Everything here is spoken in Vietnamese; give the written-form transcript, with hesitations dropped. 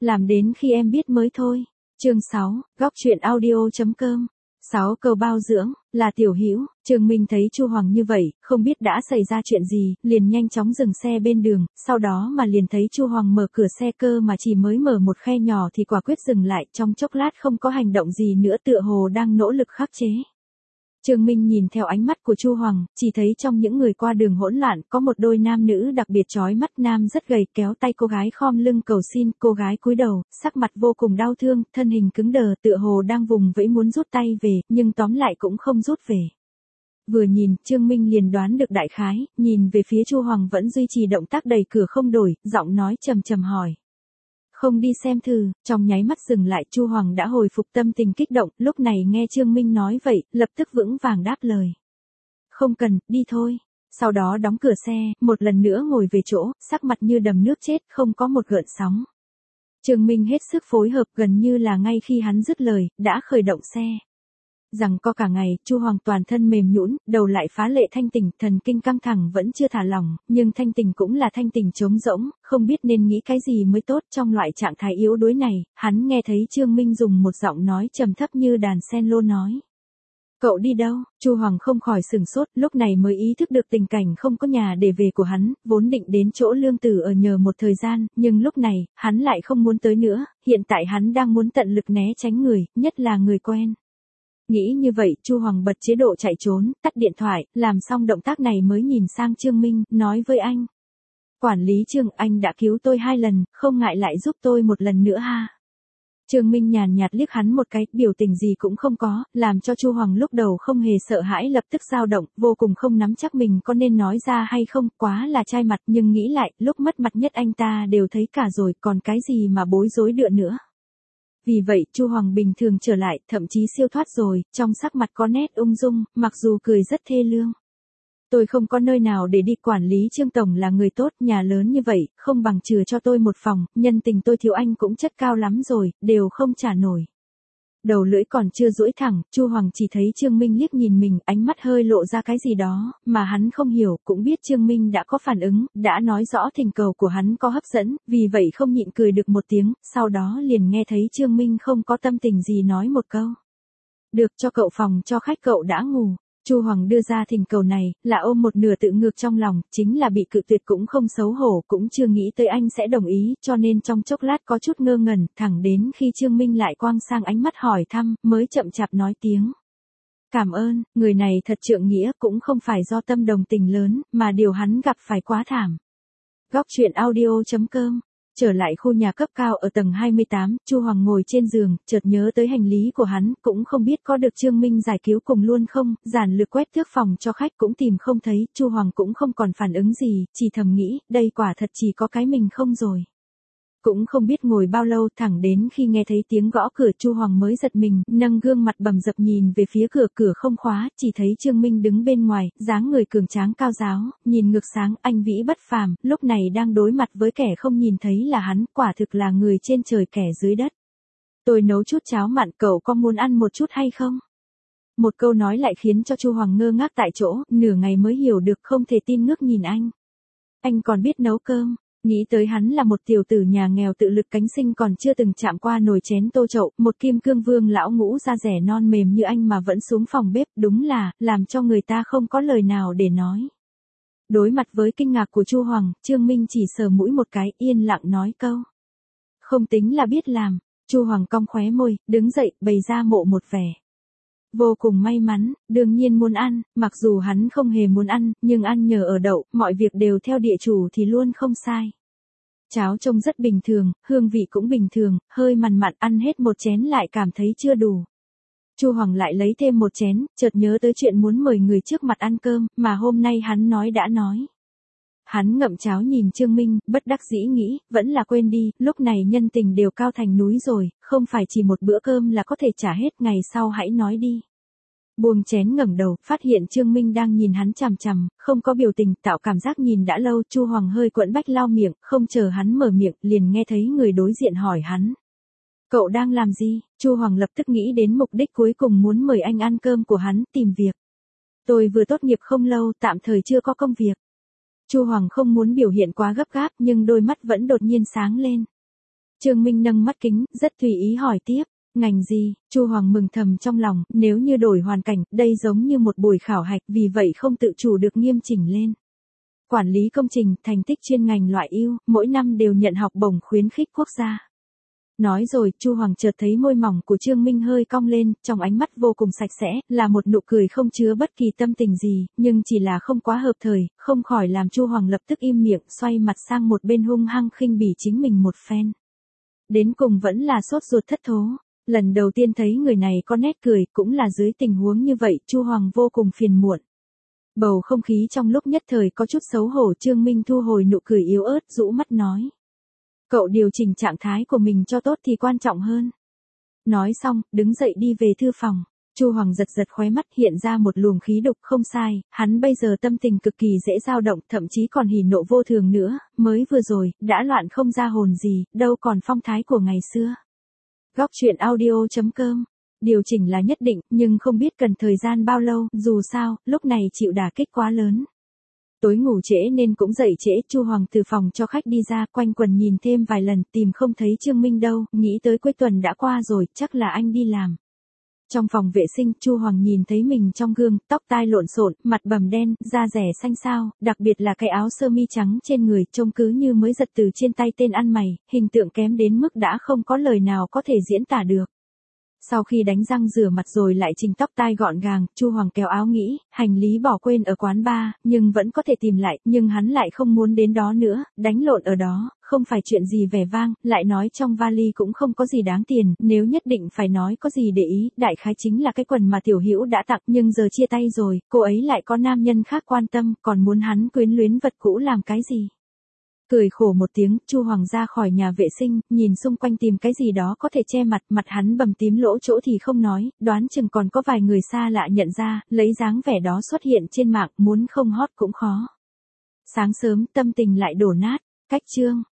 Làm đến khi em biết mới thôi. Chương 6, góc truyện audio.com. 6 câu bao dưỡng, là Tiểu Hữu. Trương Minh thấy Chu Hoàng như vậy, không biết đã xảy ra chuyện gì, liền nhanh chóng dừng xe bên đường, sau đó mà liền thấy Chu Hoàng mở cửa xe cơ mà chỉ mới mở một khe nhỏ thì quả quyết dừng lại, trong chốc lát không có hành động gì nữa, tựa hồ đang nỗ lực khắc chế. Trương Minh nhìn theo ánh mắt của Chu Hoàng, chỉ thấy trong những người qua đường hỗn loạn có một đôi nam nữ đặc biệt chói mắt, nam rất gầy kéo tay cô gái khom lưng cầu xin, cô gái cúi đầu, sắc mặt vô cùng đau thương, thân hình cứng đờ, tựa hồ đang vùng vẫy muốn rút tay về, nhưng tóm lại cũng không rút về. Vừa nhìn, Trương Minh liền đoán được đại khái, nhìn về phía Chu Hoàng vẫn duy trì động tác đẩy cửa không đổi, giọng nói trầm trầm hỏi. Không đi xem thử, trong nháy mắt dừng lại, Chu Hoàng đã hồi phục tâm tình kích động, lúc này nghe Trương Minh nói vậy, lập tức vững vàng đáp lời. Không cần, đi thôi. Sau đó đóng cửa xe, một lần nữa ngồi về chỗ, sắc mặt như đầm nước chết, không có một gợn sóng. Trương Minh hết sức phối hợp, gần như là ngay khi hắn dứt lời, đã khởi động xe. Rằng có cả ngày, Chu Hoàng toàn thân mềm nhũn, đầu lại phá lệ thanh tỉnh, thần kinh căng thẳng vẫn chưa thả lỏng, nhưng thanh tỉnh cũng là thanh tỉnh trống rỗng, không biết nên nghĩ cái gì mới tốt. Trong loại trạng thái yếu đuối này, hắn nghe thấy Trương Minh dùng một giọng nói trầm thấp như đàn sen lô nói. Cậu đi đâu? Chu Hoàng không khỏi sửng sốt, lúc này mới ý thức được tình cảnh không có nhà để về của hắn, vốn định đến chỗ Lương Tử ở nhờ một thời gian, nhưng lúc này, hắn lại không muốn tới nữa, hiện tại hắn đang muốn tận lực né tránh người, nhất là người quen. Nghĩ như vậy, Chu Hoàng bật chế độ chạy trốn, tắt điện thoại, làm xong động tác này mới nhìn sang Trương Minh, nói với anh. Quản lý Trương, anh đã cứu tôi 2 lần, không ngại lại giúp tôi một lần nữa ha. Trương Minh nhàn nhạt liếc hắn một cái, biểu tình gì cũng không có, làm cho Chu Hoàng lúc đầu không hề sợ hãi lập tức dao động, vô cùng không nắm chắc mình có nên nói ra hay không, quá là chai mặt, nhưng nghĩ lại, lúc mất mặt nhất anh ta đều thấy cả rồi, còn cái gì mà bối rối đựa nữa. Vì vậy, Chu Hoàng bình thường trở lại, thậm chí siêu thoát rồi, trong sắc mặt có nét ung dung, mặc dù cười rất thê lương. Tôi không có nơi nào để đi, quản lý Trương tổng là người tốt, nhà lớn như vậy, không bằng chừa cho tôi một phòng, nhân tình tôi thiếu anh cũng chất cao lắm rồi, đều không trả nổi. Đầu lưỡi còn chưa duỗi thẳng, Chu Hoàng chỉ thấy Trương Minh liếc nhìn mình, ánh mắt hơi lộ ra cái gì đó, mà hắn không hiểu, cũng biết Trương Minh đã có phản ứng, đã nói rõ thỉnh cầu của hắn có hấp dẫn, vì vậy không nhịn cười được một tiếng, sau đó liền nghe thấy Trương Minh không có tâm tình gì nói một câu. Được, cho cậu phòng cho khách, cậu đã ngủ. Chu Hoàng đưa ra thỉnh cầu này, là ôm một nửa tự ngược trong lòng, chính là bị cự tuyệt cũng không xấu hổ, cũng chưa nghĩ tới anh sẽ đồng ý, cho nên trong chốc lát có chút ngơ ngẩn, thẳng đến khi Trương Minh lại quang sang ánh mắt hỏi thăm, mới chậm chạp nói tiếng. Cảm ơn, người này thật trượng nghĩa, cũng không phải do tâm đồng tình lớn, mà điều hắn gặp phải quá thảm. Góc truyện audio.com. Trở lại khu nhà cấp cao ở tầng 28, Chu Hoàng ngồi trên giường, chợt nhớ tới hành lý của hắn, cũng không biết có được Trương Minh giải cứu cùng luôn không, giản lược quét thước phòng cho khách cũng tìm không thấy, Chu Hoàng cũng không còn phản ứng gì, chỉ thầm nghĩ, đây quả thật chỉ có cái mình không rồi. Cũng không biết ngồi bao lâu, thẳng đến khi nghe thấy tiếng gõ cửa, Chu Hoàng mới giật mình, nâng gương mặt bầm dập nhìn về phía cửa, cửa không khóa, chỉ thấy Trương Minh đứng bên ngoài, dáng người cường tráng cao ráo, nhìn ngực sáng, anh vĩ bất phàm, lúc này đang đối mặt với kẻ không nhìn thấy là hắn, quả thực là người trên trời kẻ dưới đất. Tôi nấu chút cháo mặn, cậu có muốn ăn một chút hay không? Một câu nói lại khiến cho Chu Hoàng ngơ ngác tại chỗ, nửa ngày mới hiểu được, không thể tin ngước nhìn anh. Anh còn biết nấu cơm? Nghĩ tới hắn là một tiểu tử nhà nghèo tự lực cánh sinh, còn chưa từng chạm qua nồi chén tô chậu, một kim cương vương lão ngũ da rẻ non mềm như anh mà vẫn xuống phòng bếp, đúng là, làm cho người ta không có lời nào để nói. Đối mặt với kinh ngạc của Chu Hoàng, Trương Minh chỉ sờ mũi một cái, yên lặng nói câu. Không tính là biết làm. Chu Hoàng cong khóe môi, đứng dậy, bày ra mộ một vẻ. Vô cùng may mắn, đương nhiên muốn ăn, mặc dù hắn không hề muốn ăn, nhưng ăn nhờ ở đậu, mọi việc đều theo địa chủ thì luôn không sai. Cháo trông rất bình thường, hương vị cũng bình thường, hơi mặn mặn, ăn hết một chén lại cảm thấy chưa đủ. Chu Hoàng lại lấy thêm một chén, chợt nhớ tới chuyện muốn mời người trước mặt ăn cơm, mà hôm nay hắn nói đã nói. Hắn ngậm cháo nhìn Trương Minh, bất đắc dĩ nghĩ, vẫn là quên đi, lúc này nhân tình đều cao thành núi rồi, không phải chỉ một bữa cơm là có thể trả hết, ngày sau hãy nói đi. Buông chén ngẩng đầu, phát hiện Trương Minh đang nhìn hắn chằm chằm, không có biểu tình, tạo cảm giác nhìn đã lâu, Chu Hoàng hơi quẫn bách lau miệng, không chờ hắn mở miệng, liền nghe thấy người đối diện hỏi hắn. Cậu đang làm gì? Chu Hoàng lập tức nghĩ đến mục đích cuối cùng muốn mời anh ăn cơm của hắn, tìm việc. Tôi vừa tốt nghiệp không lâu, tạm thời chưa có công việc. Chu Hoàng không muốn biểu hiện quá gấp gáp, nhưng đôi mắt vẫn đột nhiên sáng lên. Trương Minh nâng mắt kính, rất tùy ý hỏi tiếp. Ngành gì? Chu Hoàng mừng thầm trong lòng, nếu như đổi hoàn cảnh, đây giống như một buổi khảo hạch, vì vậy không tự chủ được nghiêm chỉnh lên. Quản lý công trình, thành tích chuyên ngành loại ưu, mỗi năm đều nhận học bổng khuyến khích quốc gia. Nói rồi, Chu Hoàng chợt thấy môi mỏng của Trương Minh hơi cong lên, trong ánh mắt vô cùng sạch sẽ, là một nụ cười không chứa bất kỳ tâm tình gì, nhưng chỉ là không quá hợp thời, không khỏi làm Chu Hoàng lập tức im miệng, xoay mặt sang một bên hung hăng khinh bỉ chính mình một phen. Đến cùng vẫn là sốt ruột thất thố. Lần đầu tiên thấy người này có nét cười, cũng là dưới tình huống như vậy, Chu Hoàng vô cùng phiền muộn. Bầu không khí trong lúc nhất thời có chút xấu hổ, Trương Minh thu hồi nụ cười yếu ớt, rũ mắt nói. Cậu điều chỉnh trạng thái của mình cho tốt thì quan trọng hơn. Nói xong, đứng dậy đi về thư phòng. Chu Hoàng giật giật khóe mắt, hiện ra một luồng khí độc. Không sai, hắn bây giờ tâm tình cực kỳ dễ dao động, thậm chí còn hỉ nộ vô thường nữa, mới vừa rồi, đã loạn không ra hồn gì, đâu còn phong thái của ngày xưa. Góc truyện audio.com. Điều chỉnh là nhất định, nhưng không biết cần thời gian bao lâu, dù sao, lúc này chịu đả kích quá lớn. Tối ngủ trễ nên cũng dậy trễ, Chu Hoàng từ phòng cho khách đi ra, quanh quần nhìn thêm vài lần, tìm không thấy Trương Minh đâu, nghĩ tới cuối tuần đã qua rồi, chắc là anh đi làm. Trong phòng vệ sinh, Chu Hoàng nhìn thấy mình trong gương, tóc tai lộn xộn, mặt bầm đen, da rẻ xanh xao, đặc biệt là cái áo sơ mi trắng trên người, trông cứ như mới giật từ trên tay tên ăn mày, hình tượng kém đến mức đã không có lời nào có thể diễn tả được. Sau khi đánh răng rửa mặt rồi lại chỉnh tóc tai gọn gàng, Chu Hoàng kéo áo nghĩ, hành lý bỏ quên ở quán bar, nhưng vẫn có thể tìm lại, nhưng hắn lại không muốn đến đó nữa, đánh lộn ở đó, không phải chuyện gì vẻ vang, lại nói trong vali cũng không có gì đáng tiền, nếu nhất định phải nói có gì để ý, đại khái chính là cái quần mà Tiểu Hữu đã tặng, nhưng giờ chia tay rồi, cô ấy lại có nam nhân khác quan tâm, còn muốn hắn quyến luyến vật cũ làm cái gì? Cười khổ một tiếng, Chu Hoàng ra khỏi nhà vệ sinh, nhìn xung quanh tìm cái gì đó có thể che mặt, mặt hắn bầm tím lỗ chỗ thì không nói, đoán chừng còn có vài người xa lạ nhận ra, lấy dáng vẻ đó xuất hiện trên mạng, muốn không hot cũng khó. Sáng sớm, tâm tình lại đổ nát, cách chương.